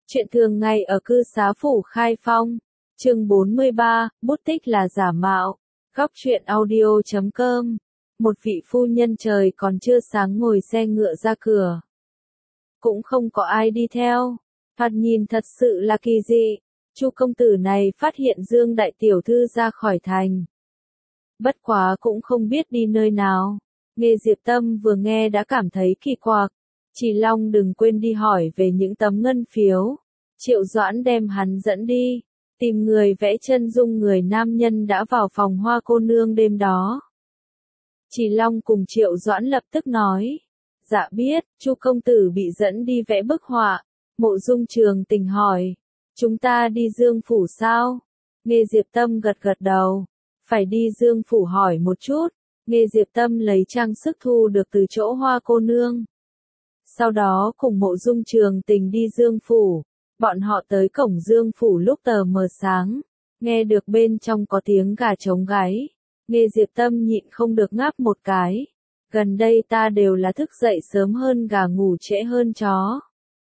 Chuyện thường ngày ở cư xá phủ Khai Phong. Chương 43, bút tích là giả mạo. Góc truyện audio.com. Một vị phu nhân trời còn chưa sáng ngồi xe ngựa ra cửa. Cũng không có ai đi theo. Thoạt nhìn thật sự là kỳ dị. Chu công tử này phát hiện Dương đại tiểu thư ra khỏi thành. Bất quá cũng không biết đi nơi nào. Nghe Diệp Tâm vừa nghe đã cảm thấy kỳ quặc. Chỉ Long đừng quên đi hỏi về những tấm ngân phiếu. Triệu Doãn đem hắn dẫn đi, tìm người vẽ chân dung người nam nhân đã vào phòng Hoa cô nương đêm đó. Chỉ Long cùng Triệu Doãn lập tức nói, dạ biết, Chu công tử bị dẫn đi vẽ bức họa. Mộ Dung Trường Tình hỏi, chúng ta đi Dương phủ sao? Nghe Diệp Tâm gật gật đầu, phải đi Dương phủ hỏi một chút. Nghe Diệp Tâm lấy trang sức thu được từ chỗ Hoa cô nương. Sau đó cùng Mộ Dung Trường Tình đi Dương phủ. Bọn họ tới cổng Dương phủ lúc tờ mờ sáng, nghe được bên trong có tiếng gà trống gáy. Nghe Diệp Tâm nhịn không được ngáp một cái. Gần đây ta đều là thức dậy sớm hơn gà ngủ trễ hơn chó.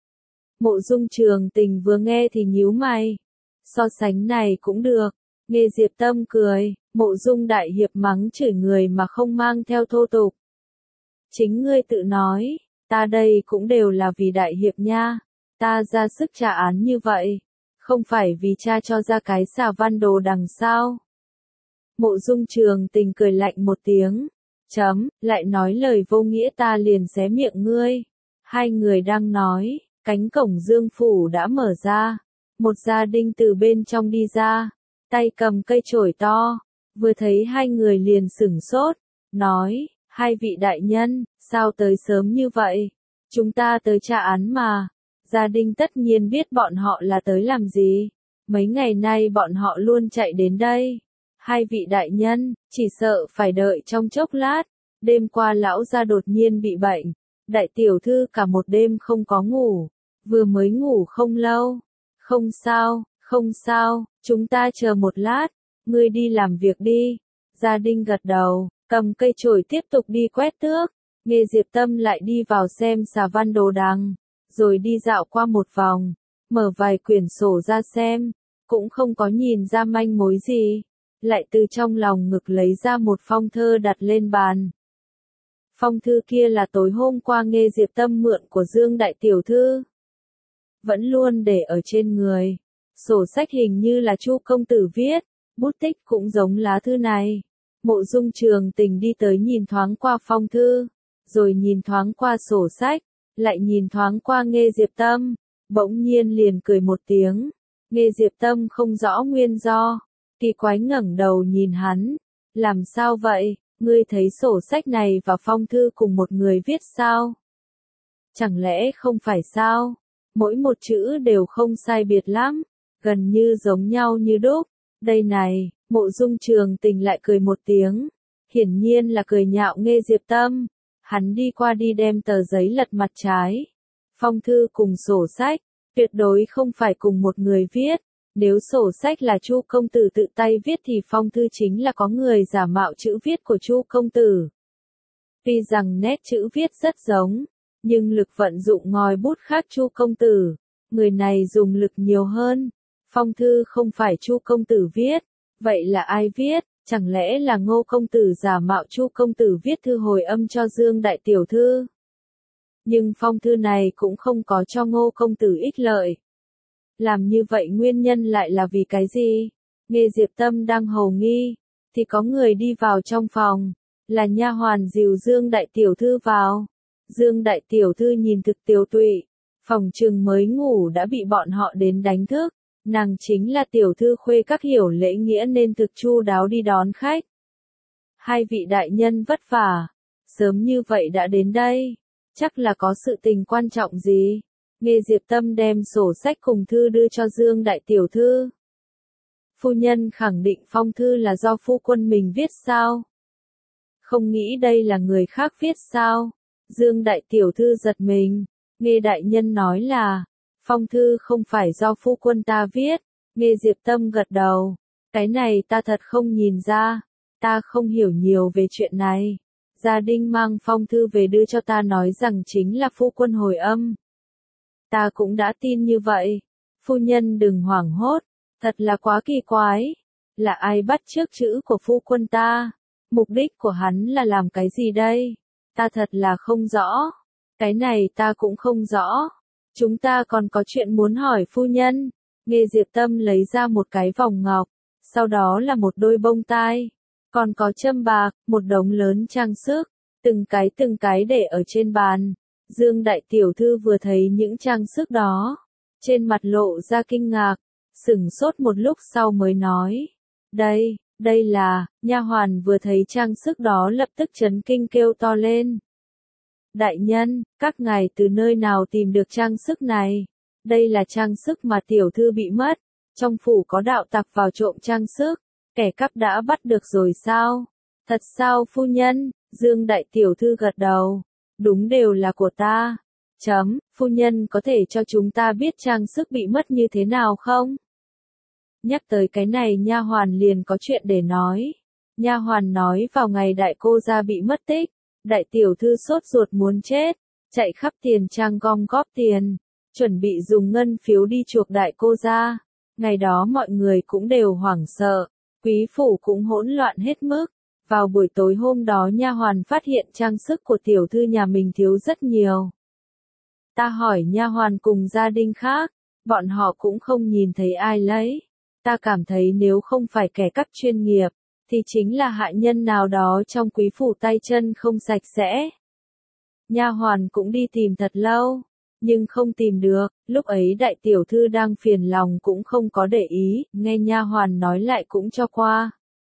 Mộ Dung Trường Tình vừa nghe thì nhíu mày. So sánh này cũng được. Nghe Diệp Tâm cười, Mộ Dung đại hiệp mắng chửi người mà không mang theo thô tục. Chính ngươi tự nói, ta đây cũng đều là vì đại hiệp nha. Ta ra sức trả án như vậy, không phải vì cha cho ra cái xà văn đồ đằng sao. Mộ Dung Trường Tình cười lạnh một tiếng, lại nói lời vô nghĩa ta liền xé miệng ngươi. Hai người đang nói, cánh cổng Dương phủ đã mở ra, một gia đình từ bên trong đi ra, tay cầm cây chổi to, vừa thấy hai người liền sửng sốt, nói, hai vị đại nhân, sao tới sớm như vậy, chúng ta tới tra án mà. Gia đình tất nhiên biết bọn họ là tới làm gì. Mấy ngày nay bọn họ luôn chạy đến đây. Hai vị đại nhân, chỉ sợ phải đợi trong chốc lát. Đêm qua lão gia đột nhiên bị bệnh. Đại tiểu thư cả một đêm không có ngủ. Vừa mới ngủ không lâu. Không sao, chúng ta chờ một lát. Ngươi đi làm việc đi. Gia đình gật đầu, cầm cây chổi tiếp tục đi quét tước. Nghe Diệp Tâm lại đi vào xem xà văn đồ đằng. Rồi đi dạo qua một vòng, mở vài quyển sổ ra xem, cũng không có nhìn ra manh mối gì, lại từ trong lòng ngực lấy ra một phong thơ đặt lên bàn. Phong thư kia là tối hôm qua nghe Diệp Tâm mượn của Dương đại tiểu thư, vẫn luôn để ở trên người. Sổ sách hình như là Chu công tử viết, bút tích cũng giống lá thư này. Mộ Dung Trường Tình đi tới nhìn thoáng qua phong thư, rồi nhìn thoáng qua sổ sách. Lại nhìn thoáng qua Nghe Diệp Tâm, bỗng nhiên liền cười một tiếng. Nghe Diệp Tâm không rõ nguyên do, kỳ quái ngẩng đầu nhìn hắn. Làm sao vậy, ngươi thấy sổ sách này và phong thư cùng một người viết sao? Chẳng lẽ không phải sao? Mỗi một chữ đều không sai biệt lắm, gần như giống nhau như đúc. Đây này, Mộ Dung Trường Tình lại cười một tiếng. Hiển nhiên là cười nhạo Nghe Diệp Tâm. Hắn đi qua đi đem tờ giấy lật mặt trái. Phong thư cùng sổ sách, tuyệt đối không phải cùng một người viết. Nếu sổ sách là Chu công tử tự tay viết thì phong thư chính là có người giả mạo chữ viết của Chu công tử. Tuy rằng nét chữ viết rất giống, nhưng lực vận dụng ngòi bút khác Chu công tử. Người này dùng lực nhiều hơn. Phong thư không phải Chu công tử viết. Vậy là ai viết? Chẳng lẽ là Ngô công tử giả mạo Chu công tử viết thư hồi âm cho Dương đại tiểu thư? Nhưng phong thư này cũng không có cho Ngô công tử ích lợi. Làm như vậy nguyên nhân lại là vì cái gì? Nghe Diệp Tâm đang hồ nghi, thì có người đi vào trong phòng, là nha hoàn dìu Dương đại tiểu thư vào. Dương đại tiểu thư nhìn thực tiều tụy, phòng chừng mới ngủ đã bị bọn họ đến đánh thức. Nàng chính là tiểu thư khuê các hiểu lễ nghĩa nên thực chu đáo đi đón khách. Hai vị đại nhân vất vả, sớm như vậy đã đến đây, chắc là có sự tình quan trọng gì. Nghe Diệp Tâm đem sổ sách cùng thư đưa cho Dương đại tiểu thư. Phu nhân khẳng định phong thư là do phu quân mình viết sao? Không nghĩ đây là người khác viết sao? Dương đại tiểu thư giật mình, nghe đại nhân nói là phong thư không phải do phu quân ta viết. Nghe Diệp Tâm gật đầu, cái này ta thật không nhìn ra, ta không hiểu nhiều về chuyện này. Gia đình mang phong thư về đưa cho ta nói rằng chính là phu quân hồi âm. Ta cũng đã tin như vậy, Phu nhân đừng hoảng hốt, thật là quá kỳ quái. Là ai bắt chước chữ của phu quân ta? Mục đích của hắn là làm cái gì đây? Ta thật là không rõ. Cái này ta cũng không rõ. Chúng ta còn có chuyện muốn hỏi phu nhân. Nghe Diệp Tâm lấy ra một cái vòng ngọc, sau đó là một đôi bông tai, còn có châm bạc, một đống lớn trang sức, từng cái để ở trên bàn. Dương đại tiểu thư vừa thấy những trang sức đó, trên mặt lộ ra kinh ngạc, sửng sốt một lúc sau mới nói, đây là, nha hoàn vừa thấy trang sức đó lập tức chấn kinh kêu to lên. Đại nhân, các ngài từ nơi nào tìm được trang sức này? Đây là trang sức mà tiểu thư bị mất, trong phủ có đạo tặc vào trộm trang sức, kẻ cắp đã bắt được rồi sao? Thật sao phu nhân? Dương đại tiểu thư gật đầu, đúng đều là của ta. Phu nhân có thể cho chúng ta biết trang sức bị mất như thế nào không? Nhắc tới cái này nha hoàn liền có chuyện để nói. Nha hoàn nói vào ngày đại cô gia bị mất tích, đại tiểu thư sốt ruột muốn chết, chạy khắp tiền trang gom góp tiền, chuẩn bị dùng ngân phiếu đi chuộc đại cô gia. Ngày đó mọi người cũng đều hoảng sợ, quý phủ cũng hỗn loạn hết mức. Vào buổi tối hôm đó nha hoàn phát hiện trang sức của tiểu thư nhà mình thiếu rất nhiều. Ta hỏi nha hoàn cùng gia đình khác, bọn họ cũng không nhìn thấy ai lấy. Ta cảm thấy nếu không phải kẻ cắp chuyên nghiệp, thì chính là hạ nhân nào đó trong quý phủ tay chân không sạch sẽ. Nha hoàn cũng đi tìm thật lâu, nhưng không tìm được. Lúc ấy đại tiểu thư đang phiền lòng cũng không có để ý, nghe nha hoàn nói lại cũng cho qua.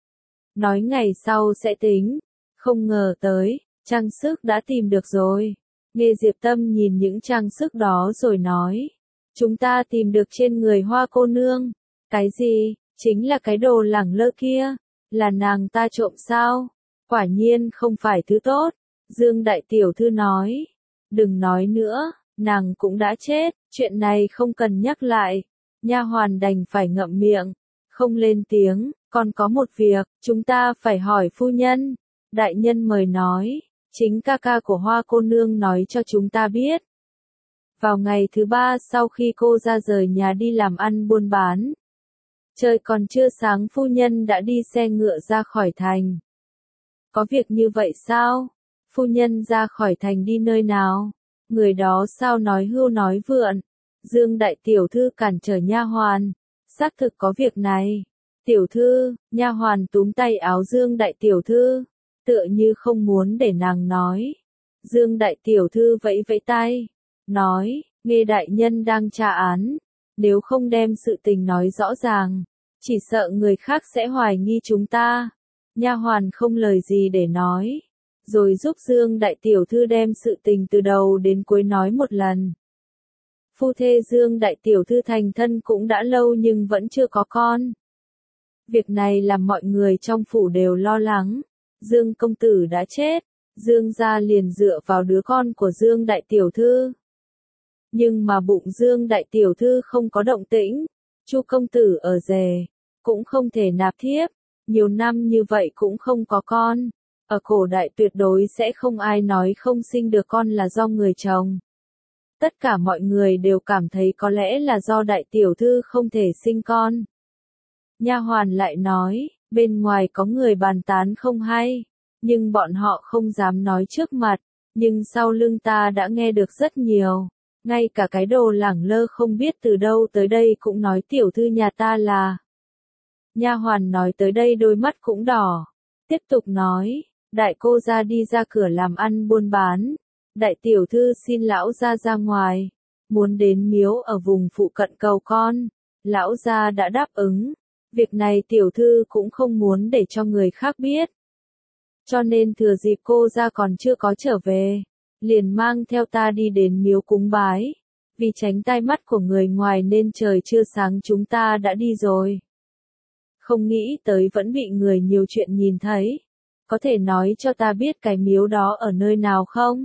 Nói ngày sau sẽ tính, không ngờ tới, trang sức đã tìm được rồi. Nghe Diệp Tâm nhìn những trang sức đó rồi nói, chúng ta tìm được trên người Hoa cô nương. Cái gì? Chính là cái đồ lẳng lơ kia, là nàng ta trộm sao? Quả nhiên không phải thứ tốt. Dương đại tiểu thư nói, đừng nói nữa, nàng cũng đã chết, chuyện này không cần nhắc lại. Nha hoàn đành phải ngậm miệng, không lên tiếng. Còn có một việc, chúng ta phải hỏi phu nhân. Đại nhân mời nói, chính ca ca của Hoa cô nương nói cho chúng ta biết. Vào ngày thứ 3 sau khi cô ra rời nhà đi làm ăn buôn bán, trời còn chưa sáng phu nhân đã đi xe ngựa ra khỏi thành. Có việc như vậy sao? Phu nhân ra khỏi thành đi nơi nào? Người đó sao nói hưu nói vượn? Dương đại tiểu thư cản trở nha hoàn, xác thực có việc này. Tiểu thư, nha hoàn túm tay áo Dương đại tiểu thư, tựa như không muốn để nàng nói. Dương đại tiểu thư vẫy vẫy tay, nói, nghe đại nhân đang tra án, nếu không đem sự tình nói rõ ràng, chỉ sợ người khác sẽ hoài nghi chúng ta. Nha hoàn không lời gì để nói, rồi giúp Dương đại tiểu thư đem sự tình từ đầu đến cuối nói một lần. Phu thê Dương đại tiểu thư thành thân cũng đã lâu nhưng vẫn chưa có con. Việc này làm mọi người trong phủ đều lo lắng. Dương công tử đã chết, Dương gia liền dựa vào đứa con của Dương đại tiểu thư. Nhưng mà bụng Dương đại tiểu thư không có động tĩnh, Chu công tử ở rể, cũng không thể nạp thiếp, nhiều năm như vậy cũng không có con. Ở cổ đại tuyệt đối sẽ không ai nói không sinh được con là do người chồng. Tất cả mọi người đều cảm thấy có lẽ là do đại tiểu thư không thể sinh con. Nha hoàn lại nói, bên ngoài có người bàn tán không hay, nhưng bọn họ không dám nói trước mặt, nhưng sau lưng ta đã nghe được rất nhiều. Ngay cả cái đồ lẳng lơ không biết từ đâu tới đây cũng nói tiểu thư nhà ta là. Nha hoàn nói tới đây đôi mắt cũng đỏ, tiếp tục nói, đại cô gia đi ra cửa làm ăn buôn bán, đại tiểu thư xin lão gia ra ngoài, muốn đến miếu ở vùng phụ cận cầu con, lão gia đã đáp ứng. Việc này tiểu thư cũng không muốn để cho người khác biết. Cho nên thừa dịp cô gia còn chưa có trở về, liền mang theo ta đi đến miếu cúng bái. Vì tránh tai mắt của người ngoài nên trời chưa sáng chúng ta đã đi rồi. Không nghĩ tới vẫn bị người nhiều chuyện nhìn thấy. Có thể nói cho ta biết cái miếu đó ở nơi nào không?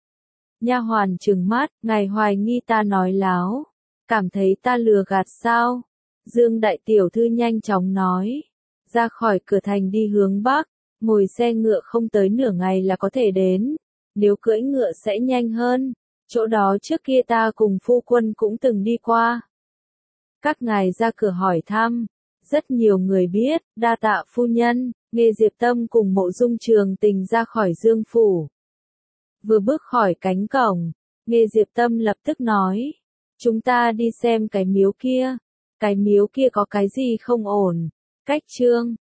Nha hoàn trừng mắt, ngài hoài nghi ta nói láo, cảm thấy ta lừa gạt sao? Dương đại tiểu thư nhanh chóng nói, ra khỏi cửa thành đi hướng bắc, ngồi xe ngựa không tới nửa ngày là có thể đến, nếu cưỡi ngựa sẽ nhanh hơn, chỗ đó trước kia ta cùng phu quân cũng từng đi qua. Các ngài ra cửa hỏi thăm. Rất nhiều người biết, đa tạ phu nhân, Nghe Diệp Tâm cùng Mộ Dung Trường Tình ra khỏi Dương phủ. Vừa bước khỏi cánh cổng, Nghe Diệp Tâm lập tức nói. Chúng ta đi xem cái miếu kia. Cái miếu kia có cái gì không ổn. Cách Trương